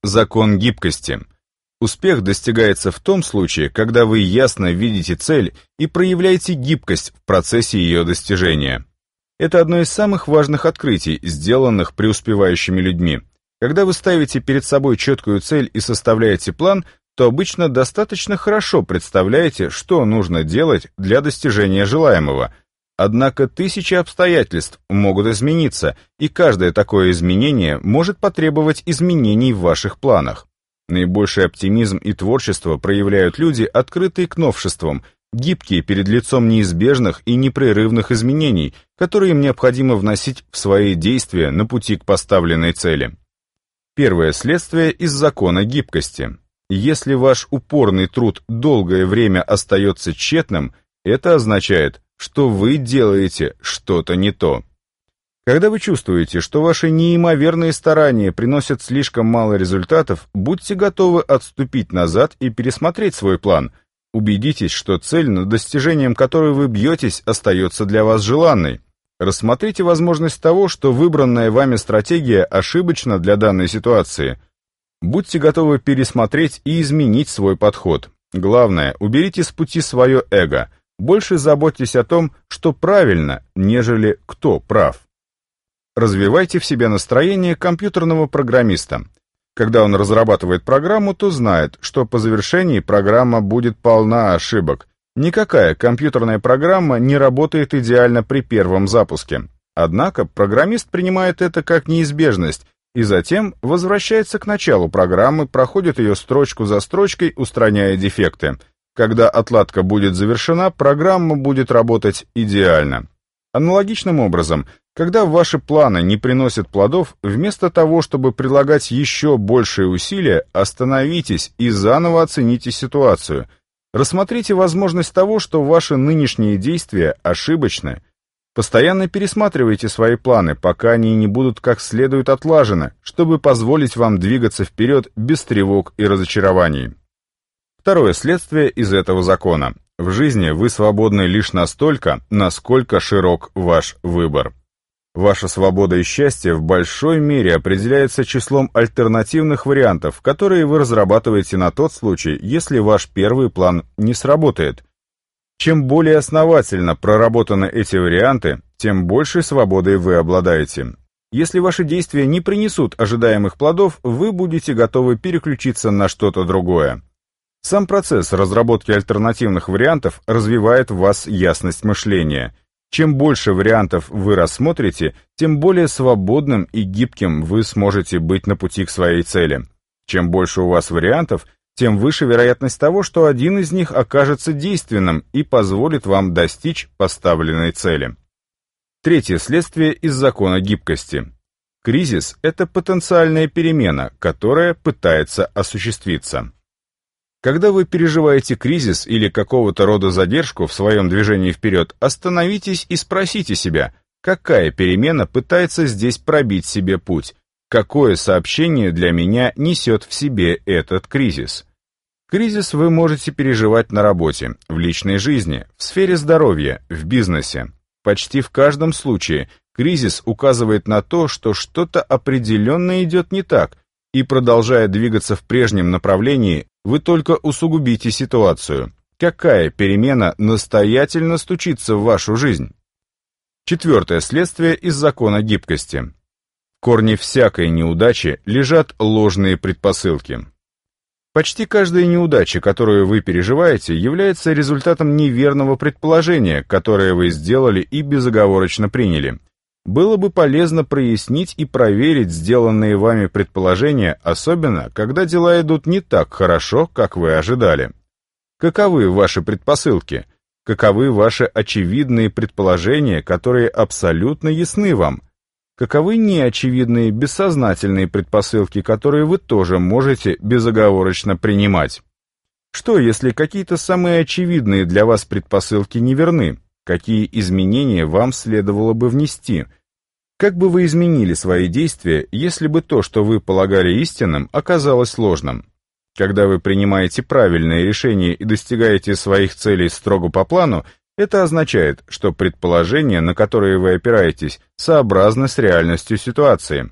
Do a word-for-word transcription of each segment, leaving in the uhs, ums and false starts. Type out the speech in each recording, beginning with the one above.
Закон гибкости. Успех достигается в том случае, когда вы ясно видите цель и проявляете гибкость в процессе ее достижения. Это одно из самых важных открытий, сделанных преуспевающими людьми. Когда вы ставите перед собой четкую цель и составляете план, то обычно достаточно хорошо представляете, что нужно делать для достижения желаемого. Однако тысячи обстоятельств могут измениться, и каждое такое изменение может потребовать изменений в ваших планах. Наибольший оптимизм и творчество проявляют люди, открытые к новшествам, гибкие перед лицом неизбежных и непрерывных изменений, которые им необходимо вносить в свои действия на пути к поставленной цели. Первое следствие из закона гибкости. Если ваш упорный труд долгое время остается тщетным, это означает, что вы делаете что-то не то. Когда вы чувствуете, что ваши неимоверные старания приносят слишком мало результатов, будьте готовы отступить назад и пересмотреть свой план. Убедитесь, что цель, над достижением которой вы бьетесь, остается для вас желанной. Рассмотрите возможность того, что выбранная вами стратегия ошибочна для данной ситуации. Будьте готовы пересмотреть и изменить свой подход. Главное, уберите с пути свое эго. Больше заботьтесь о том, что правильно, нежели кто прав. Развивайте в себе настроение компьютерного программиста. Когда он разрабатывает программу, то знает, что по завершении программа будет полна ошибок. Никакая компьютерная программа не работает идеально при первом запуске. Однако программист принимает это как неизбежность и затем возвращается к началу программы, проходит ее строчку за строчкой, устраняя дефекты. Когда отладка будет завершена, программа будет работать идеально. Аналогичным образом, когда ваши планы не приносят плодов, вместо того, чтобы прилагать еще большие усилия, остановитесь и заново оцените ситуацию. Рассмотрите возможность того, что ваши нынешние действия ошибочны. Постоянно пересматривайте свои планы, пока они не будут как следует отлажены, чтобы позволить вам двигаться вперед без тревог и разочарований. Второе следствие из этого закона. В жизни вы свободны лишь настолько, насколько широк ваш выбор. Ваша свобода и счастье в большой мере определяется числом альтернативных вариантов, которые вы разрабатываете на тот случай, если ваш первый план не сработает. Чем более основательно проработаны эти варианты, тем большей свободой вы обладаете. Если ваши действия не принесут ожидаемых плодов, вы будете готовы переключиться на что-то другое. Сам процесс разработки альтернативных вариантов развивает в вас ясность мышления. Чем больше вариантов вы рассмотрите, тем более свободным и гибким вы сможете быть на пути к своей цели. Чем больше у вас вариантов, тем выше вероятность того, что один из них окажется действенным и позволит вам достичь поставленной цели. Третье следствие из закона гибкости. Кризис – это потенциальная перемена, которая пытается осуществиться. Когда вы переживаете кризис или какого-то рода задержку в своем движении вперед, остановитесь и спросите себя, какая перемена пытается здесь пробить себе путь, какое сообщение для меня несет в себе этот кризис. Кризис вы можете переживать на работе, в личной жизни, в сфере здоровья, в бизнесе. Почти в каждом случае кризис указывает на то, что что-то определенно идет не так, и, продолжая двигаться в прежнем направлении, вы только усугубите ситуацию. Какая перемена настоятельно стучится в вашу жизнь? Четвертое следствие из закона гибкости. В корне всякой неудачи лежат ложные предпосылки. Почти каждая неудача, которую вы переживаете, является результатом неверного предположения, которое вы сделали и безоговорочно приняли. Было бы полезно прояснить и проверить сделанные вами предположения, особенно, когда дела идут не так хорошо, как вы ожидали. Каковы ваши предпосылки? Каковы ваши очевидные предположения, которые абсолютно ясны вам? Каковы неочевидные бессознательные предпосылки, которые вы тоже можете безоговорочно принимать? Что, если какие-то самые очевидные для вас предпосылки неверны? Какие изменения вам следовало бы внести? Как бы вы изменили свои действия, если бы то, что вы полагали истинным, оказалось ложным? Когда вы принимаете правильные решения и достигаете своих целей строго по плану, это означает, что предположения, на которые вы опираетесь, сообразны с реальностью ситуации.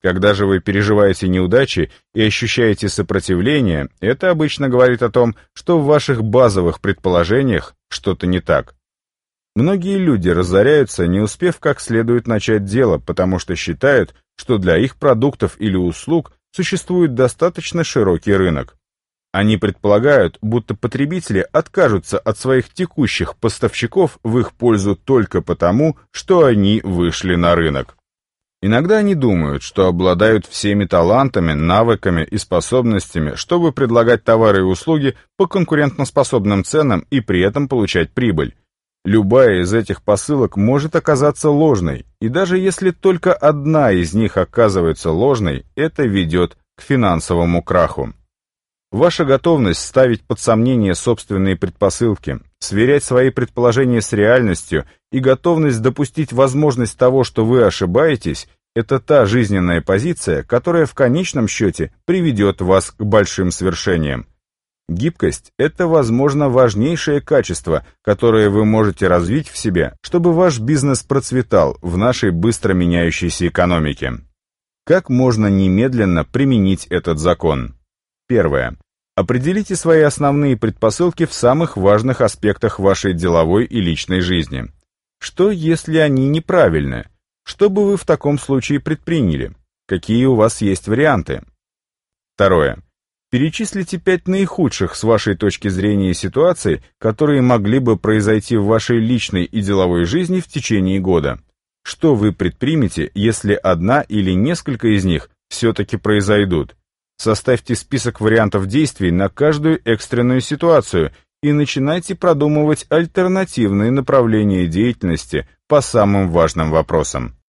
Когда же вы переживаете неудачи и ощущаете сопротивление, это обычно говорит о том, что в ваших базовых предположениях что-то не так. Многие люди разоряются, не успев как следует начать дело, потому что считают, что для их продуктов или услуг существует достаточно широкий рынок. Они предполагают, будто потребители откажутся от своих текущих поставщиков в их пользу только потому, что они вышли на рынок. Иногда они думают, что обладают всеми талантами, навыками и способностями, чтобы предлагать товары и услуги по конкурентоспособным ценам и при этом получать прибыль. Любая из этих посылок может оказаться ложной, и даже если только одна из них оказывается ложной, это ведет к финансовому краху. Ваша готовность ставить под сомнение собственные предпосылки, сверять свои предположения с реальностью и готовность допустить возможность того, что вы ошибаетесь, это та жизненная позиция, которая в конечном счете приведет вас к большим свершениям. Гибкость – это, возможно, важнейшее качество, которое вы можете развить в себе, чтобы ваш бизнес процветал в нашей быстро меняющейся экономике. Как можно немедленно применить этот закон? Первое. Определите свои основные предпосылки в самых важных аспектах вашей деловой и личной жизни. Что, если они неправильны? Что бы вы в таком случае предприняли? Какие у вас есть варианты? Второе. Перечислите пять наихудших с вашей точки зрения ситуаций, которые могли бы произойти в вашей личной и деловой жизни в течение года. Что вы предпримете, если одна или несколько из них все-таки произойдут? Составьте список вариантов действий на каждую экстренную ситуацию и начинайте продумывать альтернативные направления деятельности по самым важным вопросам.